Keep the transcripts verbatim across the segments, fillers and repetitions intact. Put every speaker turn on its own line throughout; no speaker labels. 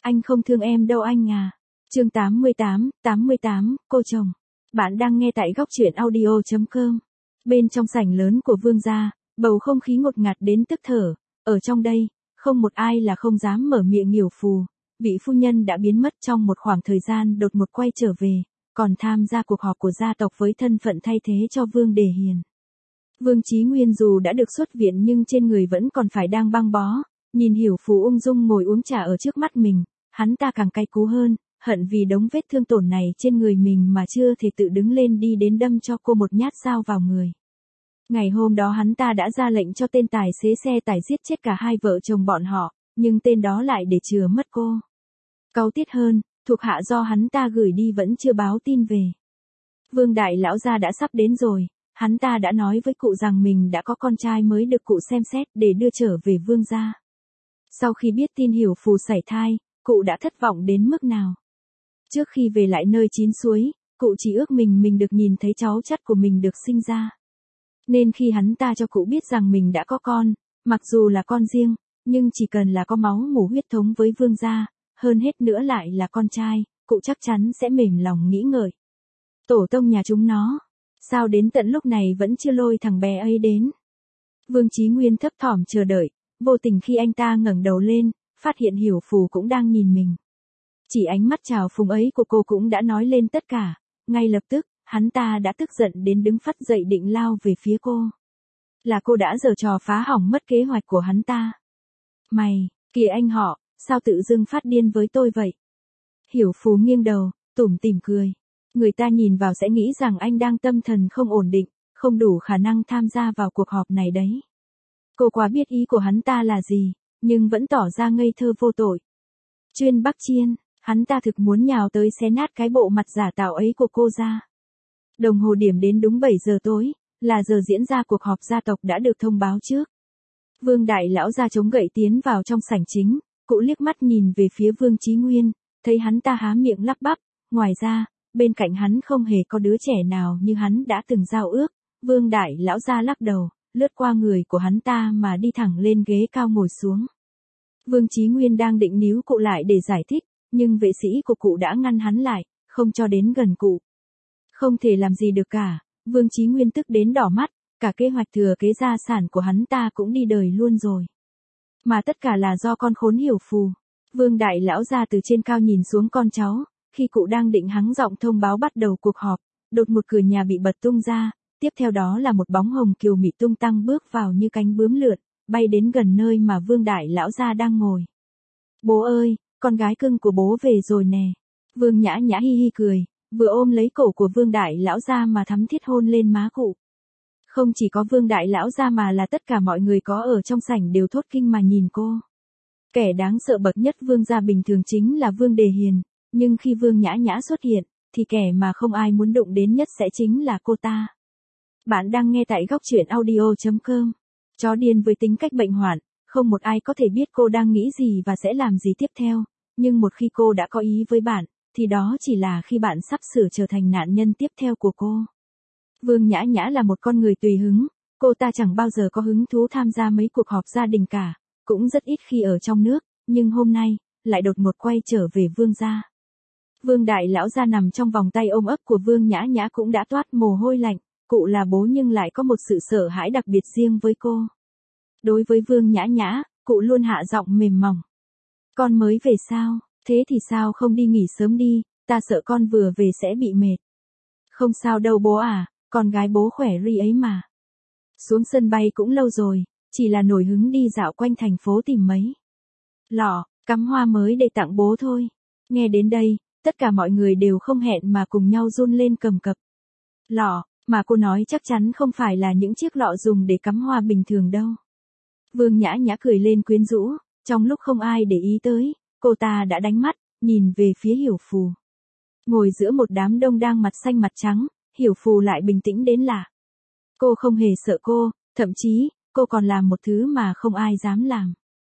Anh không thương em đâu anh à. Chương tám mươi tám, tám mươi tám, cô chồng. Bạn đang nghe tại góc truyện audio chấm com. Bên trong sảnh lớn của Vương gia, bầu không khí ngột ngạt đến tức thở. Ở trong đây, không một ai là không dám mở miệng nghỉu phù. Vị phu nhân đã biến mất trong một khoảng thời gian đột ngột quay trở về, còn tham gia cuộc họp của gia tộc với thân phận thay thế cho Vương Đề Hiền. Vương Chí Nguyên dù đã được xuất viện nhưng trên người vẫn còn phải đang băng bó. Nhìn Hiểu Phù ung dung ngồi uống trà ở trước mắt mình, hắn ta càng cay cú hơn, hận vì đống vết thương tổn này trên người mình mà chưa thể tự đứng lên đi đến đâm cho cô một nhát dao vào người. Ngày hôm đó hắn ta đã ra lệnh cho tên tài xế xe tải giết chết cả hai vợ chồng bọn họ, nhưng tên đó lại để chừa mất cô. Cáu tiết hơn, thuộc hạ do hắn ta gửi đi vẫn chưa báo tin về. Vương đại lão gia đã sắp đến rồi, hắn ta đã nói với cụ rằng mình đã có con trai mới được cụ xem xét để đưa trở về Vương gia. Sau khi biết tin Hiểu Phù sảy thai, cụ đã thất vọng đến mức nào. Trước khi về lại nơi chín suối, cụ chỉ ước mình mình được nhìn thấy cháu chắt của mình được sinh ra. Nên khi hắn ta cho cụ biết rằng mình đã có con, mặc dù là con riêng, nhưng chỉ cần là có máu mủ huyết thống với Vương gia, hơn hết nữa lại là con trai, cụ chắc chắn sẽ mềm lòng nghĩ ngợi. Tổ tông nhà chúng nó, sao đến tận lúc này vẫn chưa lôi thằng bé ấy đến. Vương Chí Nguyên thấp thỏm chờ đợi, vô tình khi anh ta ngẩng đầu lên, phát hiện Hiểu Phù cũng đang nhìn mình. Chỉ ánh mắt chào phúng ấy của cô cũng đã nói lên tất cả, ngay lập tức, hắn ta đã tức giận đến đứng phắt dậy định lao về phía cô. Là cô đã giở trò phá hỏng mất kế hoạch của hắn ta. Mày, kìa anh họ, sao tự dưng phát điên với tôi vậy? Hiểu Phù nghiêng đầu, tủm tỉm cười. Người ta nhìn vào sẽ nghĩ rằng anh đang tâm thần không ổn định, không đủ khả năng tham gia vào cuộc họp này đấy. Cô quá biết ý của hắn ta là gì, nhưng vẫn tỏ ra ngây thơ vô tội. Chuyên Bắc Chiên, hắn ta thực muốn nhào tới xé nát cái bộ mặt giả tạo ấy của cô ra. Đồng hồ điểm đến đúng bảy giờ tối, là giờ diễn ra cuộc họp gia tộc đã được thông báo trước. Vương đại lão gia chống gậy tiến vào trong sảnh chính, cụ liếc mắt nhìn về phía Vương Chí Nguyên, thấy hắn ta há miệng lắp bắp, ngoài ra, bên cạnh hắn không hề có đứa trẻ nào như hắn đã từng giao ước. Vương đại lão gia lắc đầu, lướt qua người của hắn ta mà đi thẳng lên ghế cao ngồi xuống. Vương Chí Nguyên đang định níu cụ lại để giải thích, nhưng vệ sĩ của cụ đã ngăn hắn lại, không cho đến gần cụ. Không thể làm gì được cả, Vương Chí Nguyên tức đến đỏ mắt, cả kế hoạch thừa kế gia sản của hắn ta cũng đi đời luôn rồi. Mà tất cả là do con khốn Hiểu Phù. Vương đại lão gia từ trên cao nhìn xuống con cháu, khi cụ đang định hắng giọng thông báo bắt đầu cuộc họp, đột một cửa nhà bị bật tung ra, tiếp theo đó là một bóng hồng kiều mị tung tăng bước vào như cánh bướm lượn, bay đến gần nơi mà Vương đại lão gia đang ngồi. Bố ơi, con gái cưng của bố về rồi nè. Vương Nhã Nhã hi hi cười, vừa ôm lấy cổ của Vương đại lão gia mà thắm thiết hôn lên má cụ. Không chỉ có Vương đại lão gia mà là tất cả mọi người có ở trong sảnh đều thốt kinh mà nhìn cô. Kẻ đáng sợ bậc nhất Vương gia bình thường chính là Vương Đề Hiền, nhưng khi Vương Nhã Nhã xuất hiện, thì kẻ mà không ai muốn đụng đến nhất sẽ chính là cô ta. Bạn đang nghe tại góc truyện audio chấm com. Chó điên với tính cách bệnh hoạn, không một ai có thể biết cô đang nghĩ gì và sẽ làm gì tiếp theo, nhưng một khi cô đã có ý với bạn, thì đó chỉ là khi bạn sắp sửa trở thành nạn nhân tiếp theo của cô. Vương Nhã Nhã là một con người tùy hứng, cô ta chẳng bao giờ có hứng thú tham gia mấy cuộc họp gia đình cả, cũng rất ít khi ở trong nước, nhưng hôm nay, lại đột ngột quay trở về Vương gia. Vương đại lão gia nằm trong vòng tay ôm ấp của Vương Nhã Nhã cũng đã toát mồ hôi lạnh, cụ là bố nhưng lại có một sự sợ hãi đặc biệt riêng với cô. Đối với Vương Nhã Nhã, cụ luôn hạ giọng mềm mỏng. Con mới về sao, thế thì sao không đi nghỉ sớm đi, ta sợ con vừa về sẽ bị mệt. Không sao đâu bố à, con gái bố khỏe ri ấy mà. Xuống sân bay cũng lâu rồi, chỉ là nổi hứng đi dạo quanh thành phố tìm mấy lọ, cắm hoa mới để tặng bố thôi. Nghe đến đây, tất cả mọi người đều không hẹn mà cùng nhau run lên cầm cập. Lọ, mà cô nói chắc chắn không phải là những chiếc lọ dùng để cắm hoa bình thường đâu. Vương Nhã Nhã cười lên quyến rũ, trong lúc không ai để ý tới, cô ta đã đánh mắt, nhìn về phía Hiểu Phù. Ngồi giữa một đám đông đang mặt xanh mặt trắng, Hiểu Phù lại bình tĩnh đến lạ. Cô không hề sợ cô, thậm chí, cô còn làm một thứ mà không ai dám làm.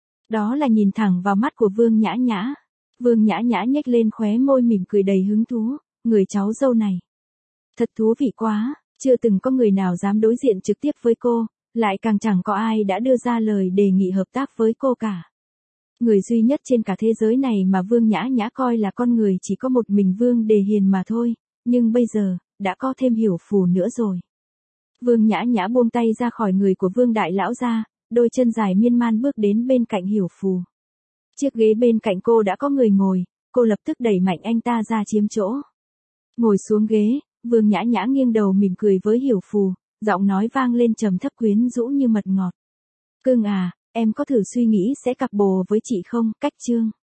Đó là nhìn thẳng vào mắt của Vương Nhã Nhã. Vương Nhã Nhã nhếch lên khóe môi mỉm cười đầy hứng thú, người cháu dâu này. Thật thú vị quá, chưa từng có người nào dám đối diện trực tiếp với cô, lại càng chẳng có ai đã đưa ra lời đề nghị hợp tác với cô cả. Người duy nhất trên cả thế giới này mà Vương Nhã Nhã coi là con người chỉ có một mình Vương Đề Hiền mà thôi, nhưng bây giờ, đã có thêm Hiểu Phù nữa rồi. Vương Nhã Nhã buông tay ra khỏi người của Vương Đại Lão ra, đôi chân dài miên man bước đến bên cạnh Hiểu Phù. Chiếc ghế bên cạnh cô đã có người ngồi, cô lập tức đẩy mạnh anh ta ra chiếm chỗ. Ngồi xuống ghế, Vương Nhã Nhã nghiêng đầu mỉm cười với Hiểu Phù, giọng nói vang lên trầm thấp quyến rũ như mật ngọt. Cưng à, em có thử suy nghĩ sẽ cặp bồ với chị không? Cách chương.